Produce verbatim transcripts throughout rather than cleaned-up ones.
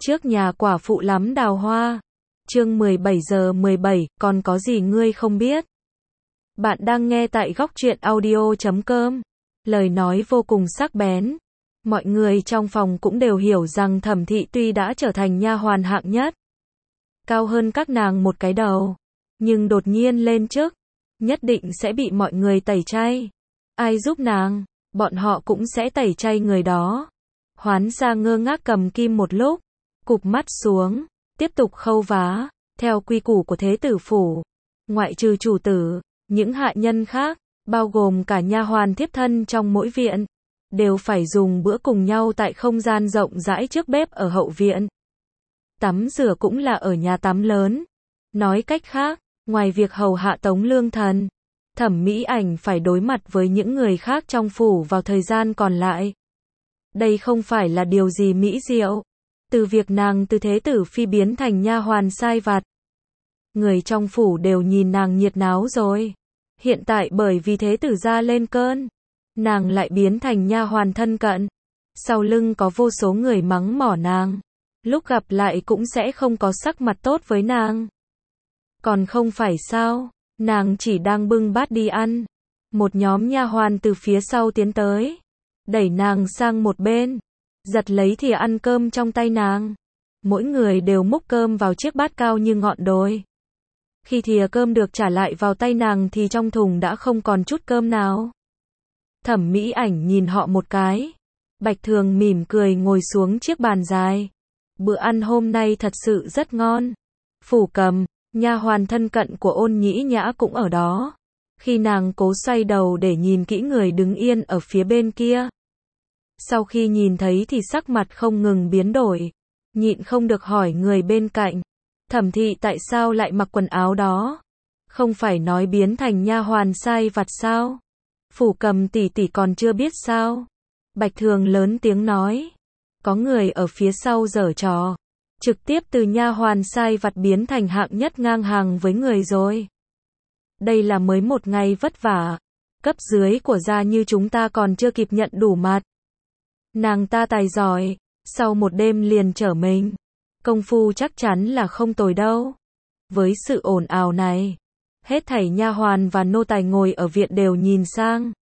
Trước nhà quả phụ lắm đào hoa. Chương mười bảy giờ mười bảy, còn có gì ngươi không biết? Bạn đang nghe tại góc truyện audio chấm com. Lời nói vô cùng sắc bén. Mọi người trong phòng cũng đều hiểu rằng Thẩm Thị tuy đã trở thành nha hoàn hạng nhất, cao hơn các nàng một cái đầu, nhưng đột nhiên lên chức, nhất định sẽ bị mọi người tẩy chay. Ai giúp nàng, bọn họ cũng sẽ tẩy chay người đó. Hoán gia ngơ ngác cầm kim một lúc, cụp mắt xuống, tiếp tục khâu vá. Theo quy củ của thế tử phủ, ngoại trừ chủ tử, những hạ nhân khác, bao gồm cả nha hoàn thiếp thân trong mỗi viện, đều phải dùng bữa cùng nhau tại không gian rộng rãi trước bếp ở hậu viện. Tắm rửa cũng là ở nhà tắm lớn. Nói cách khác, ngoài việc hầu hạ Tống Lương Thần, Thẩm Mỹ Ảnh phải đối mặt với những người khác trong phủ vào thời gian còn lại. Đây không phải là điều gì mỹ diệu. Từ việc nàng từ thế tử phi biến thành nha hoàn sai vặt, người trong phủ đều nhìn nàng nhiệt náo rồi. Hiện tại bởi vì thế tử gia lên cơn, nàng lại biến thành nha hoàn thân cận. Sau lưng có vô số người mắng mỏ nàng, lúc gặp lại cũng sẽ không có sắc mặt tốt với nàng. Còn không phải sao, nàng chỉ đang bưng bát đi ăn, một nhóm nha hoàn từ phía sau tiến tới, đẩy nàng sang một bên, giật lấy thìa ăn cơm trong tay nàng. Mỗi người đều múc cơm vào chiếc bát cao như ngọn đồi. Khi thìa cơm được trả lại vào tay nàng thì trong thùng đã không còn chút cơm nào. Thẩm Mỹ Ảnh nhìn họ một cái. Bạch Thường mỉm cười ngồi xuống chiếc bàn dài. Bữa ăn hôm nay thật sự rất ngon. Phủ Cầm, nha hoàn thân cận của Ôn Nhĩ Nhã cũng ở đó. Khi nàng cố xoay đầu để nhìn kỹ người đứng yên ở phía bên kia, sau khi nhìn thấy thì sắc mặt không ngừng biến đổi, nhịn không được hỏi người bên cạnh, Thẩm Thị tại sao lại mặc quần áo đó? Không phải nói biến thành nha hoàn sai vặt sao? Phủ Cầm tỷ tỷ còn chưa biết sao? Bạch Thường lớn tiếng nói, có người ở phía sau giở trò, trực tiếp từ nha hoàn sai vặt biến thành hạng nhất ngang hàng với người rồi. Đây là mới một ngày vất vả, cấp dưới của gia như chúng ta còn chưa kịp nhận đủ mặt. Nàng ta tài giỏi, sau một đêm liền trở mình, công phu chắc chắn là không tồi đâu. Với sự ồn ào này, hết thảy nha hoàn và nô tài ngồi ở viện đều nhìn sang.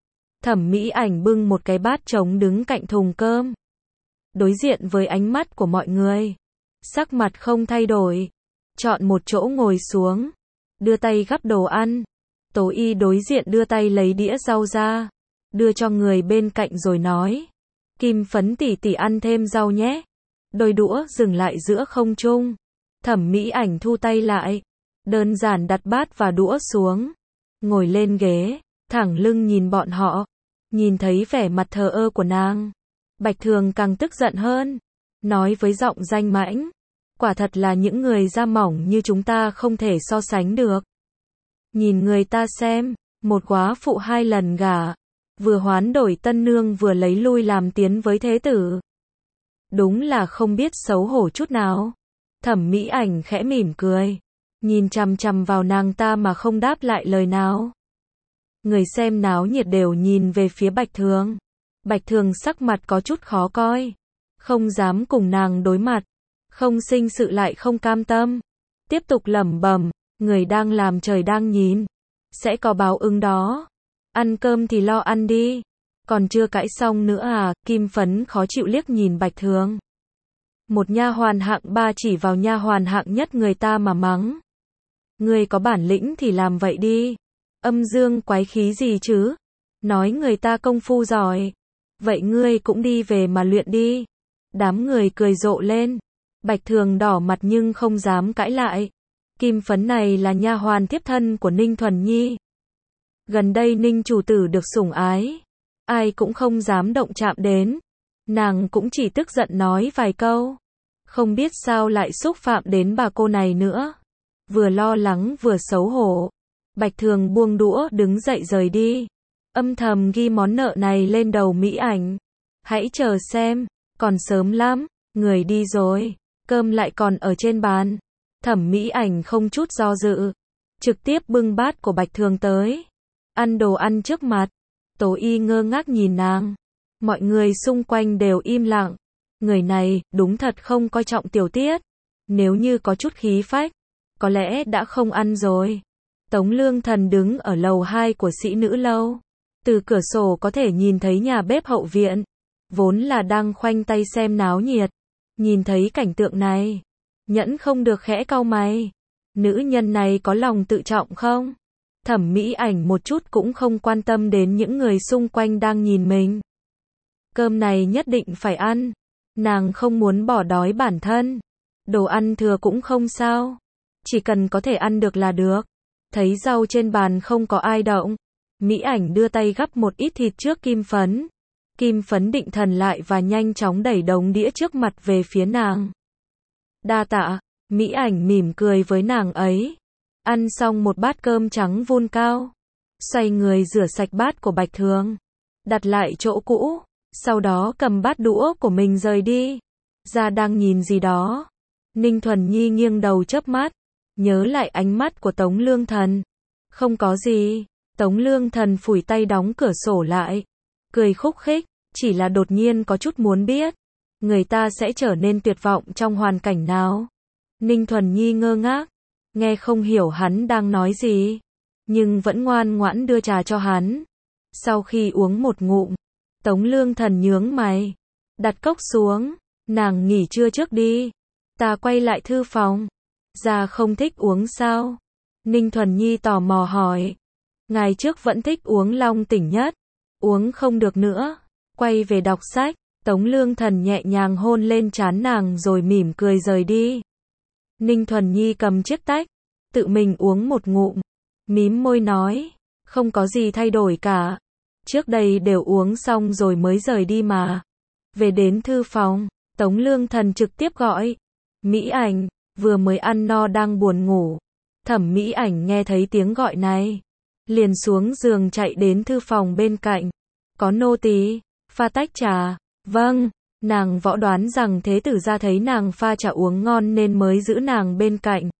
Thẩm Mỹ Ảnh bưng một cái bát trống đứng cạnh thùng cơm, đối diện với ánh mắt của mọi người, sắc mặt không thay đổi, chọn một chỗ ngồi xuống, đưa tay gắp đồ ăn. Tố Y đối diện đưa tay lấy đĩa rau ra, đưa cho người bên cạnh rồi nói, Kim Phấn tỷ tỷ ăn thêm rau nhé. Đôi đũa dừng lại giữa không trung. Thẩm Mỹ Ảnh thu tay lại, đơn giản đặt bát và đũa xuống, ngồi lên ghế, thẳng lưng nhìn bọn họ. Nhìn thấy vẻ mặt thờ ơ của nàng, Bạch Thường càng tức giận hơn, nói với giọng danh mãnh, quả thật là những người da mỏng như chúng ta không thể so sánh được. Nhìn người ta xem, một góa phụ hai lần gả, vừa hoán đổi tân nương vừa lấy lui làm tiến với thế tử. Đúng là không biết xấu hổ chút nào. Thẩm Mỹ Ảnh khẽ mỉm cười, nhìn chằm chằm vào nàng ta mà không đáp lại lời nào. Người xem náo nhiệt đều nhìn về phía Bạch Thường. Bạch Thường sắc mặt có chút khó coi, không dám cùng nàng đối mặt, không sinh sự lại không cam tâm, tiếp tục lẩm bẩm, người đang làm trời đang nhìn, sẽ có báo ứng đó. Ăn cơm thì lo ăn đi, còn chưa cãi xong nữa à? Kim Phấn khó chịu liếc nhìn Bạch Thường. Một nha hoàn hạng ba chỉ vào nha hoàn hạng nhất người ta mà mắng. Ngươi có bản lĩnh thì làm vậy đi, âm dương quái khí gì chứ? Nói người ta công phu giỏi, vậy ngươi cũng đi về mà luyện đi. Đám người cười rộ lên. Bạch Thường đỏ mặt nhưng không dám cãi lại. Kim Phấn này là nha hoàn thiếp thân của Ninh Thuần Nhi. Gần đây Ninh chủ tử được sủng ái, ai cũng không dám động chạm đến. Nàng cũng chỉ tức giận nói vài câu, không biết sao lại xúc phạm đến bà cô này nữa. Vừa lo lắng vừa xấu hổ, Bạch Thường buông đũa đứng dậy rời đi, âm thầm ghi món nợ này lên đầu Mỹ Ảnh. Hãy chờ xem, còn sớm lắm, người đi rồi, cơm lại còn ở trên bàn. Thẩm Mỹ Ảnh không chút do dự, trực tiếp bưng bát của Bạch Thường tới, ăn đồ ăn trước mặt. Tố Y ngơ ngác nhìn nàng, mọi người xung quanh đều im lặng. Người này, đúng thật không coi trọng tiểu tiết. Nếu như có chút khí phách, có lẽ đã không ăn rồi. Tống Lương Thần đứng ở lầu hai của Sĩ Nữ Lâu. Từ cửa sổ có thể nhìn thấy nhà bếp hậu viện. Vốn là đang khoanh tay xem náo nhiệt. Nhìn thấy cảnh tượng này, nhẫn không được khẽ cau mày. Nữ nhân này có lòng tự trọng không? Thẩm Mỹ Ảnh một chút cũng không quan tâm đến những người xung quanh đang nhìn mình. Cơm này nhất định phải ăn. Nàng không muốn bỏ đói bản thân. Đồ ăn thừa cũng không sao. Chỉ cần có thể ăn được là được. Thấy rau trên bàn không có ai động. Mỹ Ảnh đưa tay gắp một ít thịt trước Kim Phấn. Kim Phấn định thần lại và nhanh chóng đẩy đống đĩa trước mặt về phía nàng. Đa tạ, Mỹ Ảnh mỉm cười với nàng ấy. Ăn xong một bát cơm trắng vun cao. Xoay người rửa sạch bát của Bạch Thường. Đặt lại chỗ cũ. Sau đó cầm bát đũa của mình rời đi. Ra đang nhìn gì đó. Ninh Thuần Nhi nghiêng đầu chớp mắt. Nhớ lại ánh mắt của Tống Lương Thần. Không có gì. Tống Lương Thần phủi tay đóng cửa sổ lại. Cười khúc khích. Chỉ là đột nhiên có chút muốn biết. Người ta sẽ trở nên tuyệt vọng trong hoàn cảnh nào? Ninh Thuần Nhi ngơ ngác. Nghe không hiểu hắn đang nói gì. Nhưng vẫn ngoan ngoãn đưa trà cho hắn. Sau khi uống một ngụm. Tống Lương Thần nhướng mày. Đặt cốc xuống. Nàng nghỉ trưa trước đi. Ta quay lại thư phòng. Ra không thích uống sao? Ninh Thuần Nhi tò mò hỏi. Ngày trước vẫn thích uống long tỉnh nhất. Uống không được nữa. Quay về đọc sách. Tống Lương Thần nhẹ nhàng hôn lên trán nàng rồi mỉm cười rời đi. Ninh Thuần Nhi cầm chiếc tách. Tự mình uống một ngụm. Mím môi nói. Không có gì thay đổi cả. Trước đây đều uống xong rồi mới rời đi mà. Về đến thư phòng. Tống Lương Thần trực tiếp gọi. Mỹ Ảnh. Vừa mới ăn no đang buồn ngủ. Thẩm Mỹ Ảnh nghe thấy tiếng gọi này. Liền xuống giường chạy đến thư phòng bên cạnh. Có nô tỳ, pha tách trà. Vâng, nàng võ đoán rằng thế tử gia thấy nàng pha trà uống ngon nên mới giữ nàng bên cạnh.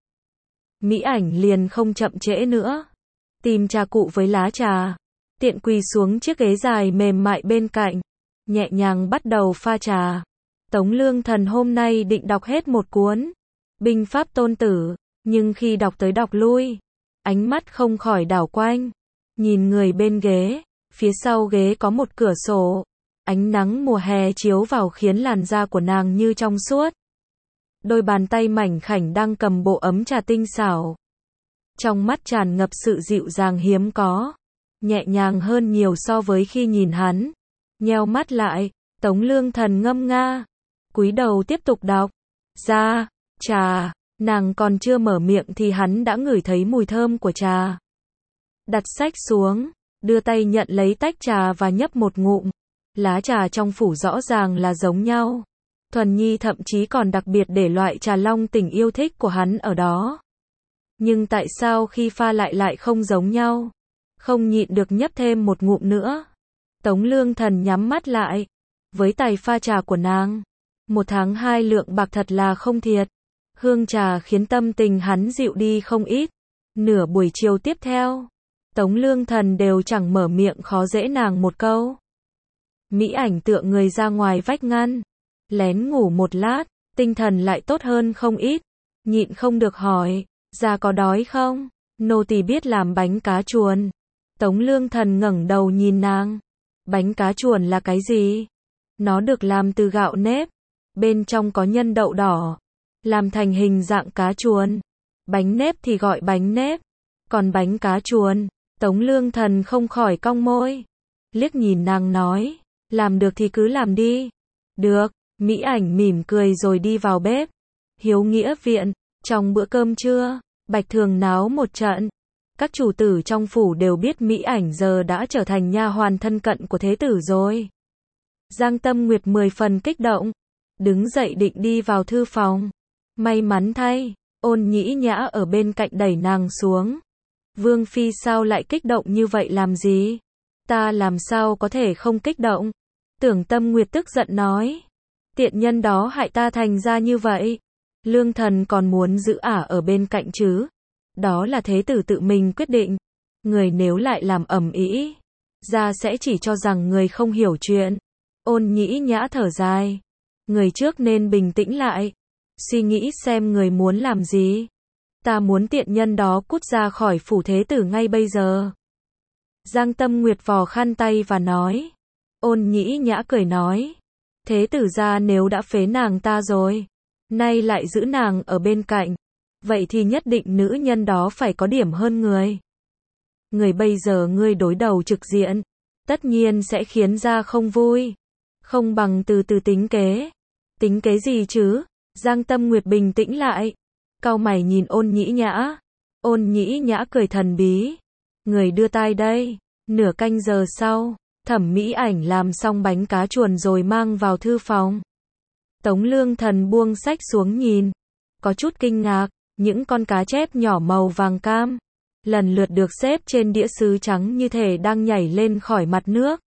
Mỹ Ảnh liền không chậm trễ nữa. Tìm trà cụ với lá trà. Tiện quỳ xuống chiếc ghế dài mềm mại bên cạnh. Nhẹ nhàng bắt đầu pha trà. Tống Lương Thần hôm nay định đọc hết một cuốn. Binh pháp tôn tử. Nhưng khi đọc tới đọc lui. Ánh mắt không khỏi đảo quanh. Nhìn người bên ghế. Phía sau ghế có một cửa sổ. Ánh nắng mùa hè chiếu vào khiến làn da của nàng như trong suốt. Đôi bàn tay mảnh khảnh đang cầm bộ ấm trà tinh xảo. Trong mắt tràn ngập sự dịu dàng hiếm có. Nhẹ nhàng hơn nhiều so với khi nhìn hắn. Nheo mắt lại, Tống Lương Thần ngâm nga. Cúi đầu tiếp tục đọc. Ra, trà, nàng còn chưa mở miệng thì hắn đã ngửi thấy mùi thơm của trà. Đặt sách xuống, đưa tay nhận lấy tách trà và nhấp một ngụm. Lá trà trong phủ rõ ràng là giống nhau. Thuần Nhi thậm chí còn đặc biệt để loại trà long tỉnh yêu thích của hắn ở đó. Nhưng tại sao khi pha lại lại không giống nhau? Không nhịn được nhấp thêm một ngụm nữa. Tống Lương Thần nhắm mắt lại. Với tài pha trà của nàng, một tháng hai lượng bạc thật là không thiệt. Hương trà khiến tâm tình hắn dịu đi không ít. Nửa buổi chiều tiếp theo, Tống Lương Thần đều chẳng mở miệng khó dễ nàng một câu. Mỹ Ảnh tựa người ra ngoài vách ngăn. Lén ngủ một lát, tinh thần lại tốt hơn không ít. Nhịn không được hỏi, ra có đói không? Nô tỳ biết làm bánh cá chuồn. Tống Lương Thần ngẩng đầu nhìn nàng. Bánh cá chuồn là cái gì? Nó được làm từ gạo nếp. Bên trong có nhân đậu đỏ. Làm thành hình dạng cá chuồn. Bánh nếp thì gọi bánh nếp. Còn bánh cá chuồn, Tống Lương Thần không khỏi cong môi. Liếc nhìn nàng nói, làm được thì cứ làm đi. Được, Mỹ Ảnh mỉm cười rồi đi vào bếp. Hiếu Nghĩa viện, trong bữa cơm trưa, Bạch Thường náo một trận. Các chủ tử trong phủ đều biết Mỹ Ảnh giờ đã trở thành nha hoàn thân cận của thế tử rồi. Giang Tâm Nguyệt mười phần kích động. Đứng dậy định đi vào thư phòng. May mắn thay, Ôn Nhĩ Nhã ở bên cạnh đẩy nàng xuống. Vương Phi sao lại kích động như vậy làm gì? Ta làm sao có thể không kích động? Tưởng Tâm Nguyệt tức giận nói. Tiện nhân đó hại ta thành ra như vậy. Lương Thần còn muốn giữ ả ở bên cạnh chứ. Đó là thế tử tự mình quyết định. Người nếu lại làm ầm ĩ, ra sẽ chỉ cho rằng người không hiểu chuyện. Ôn Nhĩ Nhã thở dài. Người trước nên bình tĩnh lại. Suy nghĩ xem người muốn làm gì. Ta muốn tiện nhân đó cút ra khỏi phủ thế tử ngay bây giờ. Giang Tâm Nguyệt vò khăn tay và nói. Ôn Nhĩ Nhã cười nói. Thế tử gia nếu đã phế nàng ta rồi, nay lại giữ nàng ở bên cạnh, vậy thì nhất định nữ nhân đó phải có điểm hơn người. Người bây giờ ngươi đối đầu trực diện, tất nhiên sẽ khiến gia không vui. Không bằng từ từ tính kế. Tính kế gì chứ? Giang Tâm Nguyệt bình tĩnh lại. Cau mày nhìn Ôn Nhĩ Nhã. Ôn Nhĩ Nhã cười thần bí. Người đưa tai đây. Nửa canh giờ sau, Thẩm Mỹ Ảnh làm xong bánh cá chuồn rồi mang vào thư phòng. Tống Lương Thần buông sách xuống nhìn. Có chút kinh ngạc, những con cá chép nhỏ màu vàng cam, lần lượt được xếp trên đĩa sứ trắng như thể đang nhảy lên khỏi mặt nước.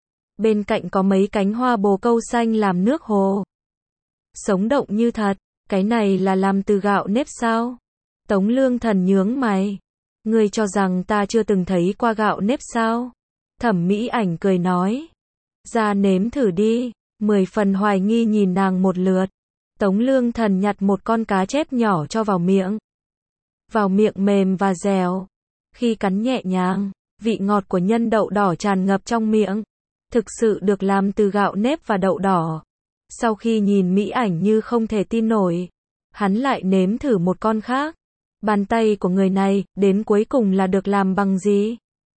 Bên cạnh có mấy cánh hoa bồ câu xanh làm nước hồ. Sống động như thật, cái này là làm từ gạo nếp sao? Tống Lương Thần nhướng mày. Ngươi cho rằng ta chưa từng thấy qua gạo nếp sao? Thẩm Mỹ Ảnh cười nói. Ra nếm thử đi. Mười phần hoài nghi nhìn nàng một lượt. Tống Lương Thần nhặt một con cá chép nhỏ cho vào miệng. Vào miệng mềm và dẻo. Khi cắn nhẹ nhàng, vị ngọt của nhân đậu đỏ tràn ngập trong miệng. Thực sự được làm từ gạo nếp và đậu đỏ. Sau khi nhìn Mỹ Ảnh như không thể tin nổi, hắn lại nếm thử một con khác. Bàn tay của người này, đến cuối cùng là được làm bằng gì?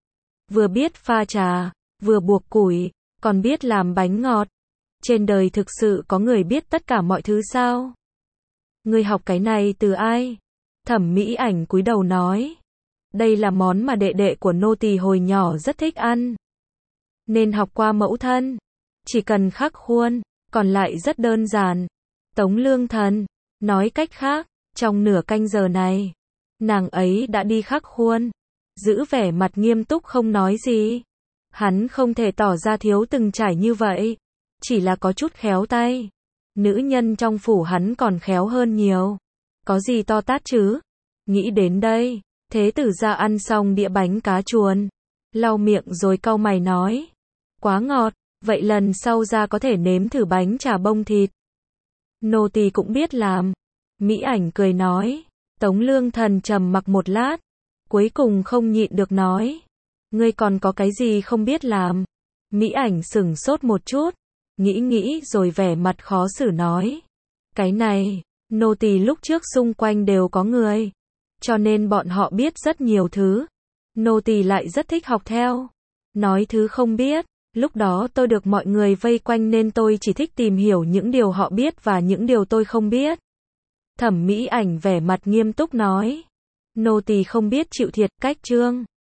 Vừa biết pha trà, vừa buộc củi, còn biết làm bánh ngọt. Trên đời thực sự có người biết tất cả mọi thứ sao? Người học cái này từ ai? Thẩm Mỹ Ảnh cúi đầu nói. Đây là món mà đệ đệ của nô tỳ hồi nhỏ rất thích ăn. Nên học qua mẫu thân. Chỉ cần khắc khuôn, còn lại rất đơn giản. Tống Lương Thần, nói cách khác, trong nửa canh giờ này, nàng ấy đã đi khắc khuôn. Giữ vẻ mặt nghiêm túc không nói gì. Hắn không thể tỏ ra thiếu từng trải như vậy. Chỉ là có chút khéo tay. Nữ nhân trong phủ hắn còn khéo hơn nhiều. Có gì to tát chứ? Nghĩ đến đây, thế tử gia ăn xong đĩa bánh cá chuồn. Lau miệng rồi cau mày nói. Quá ngọt, vậy lần sau ra có thể nếm thử bánh chả bông thịt. Nô tỳ cũng biết làm. Mỹ Ảnh cười nói. Tống Lương Thần trầm mặc một lát. Cuối cùng không nhịn được nói. Ngươi còn có cái gì không biết làm? Mỹ Ảnh sửng sốt một chút. Nghĩ nghĩ rồi vẻ mặt khó xử nói. Cái này, nô tỳ lúc trước xung quanh đều có người. Cho nên bọn họ biết rất nhiều thứ. Nô tỳ lại rất thích học theo. Nói thứ không biết. Lúc đó tôi được mọi người vây quanh nên tôi chỉ thích tìm hiểu những điều họ biết và những điều tôi không biết. Thẩm Mỹ Ảnh vẻ mặt nghiêm túc nói. Nô tỳ không biết chịu thiệt, cách trương.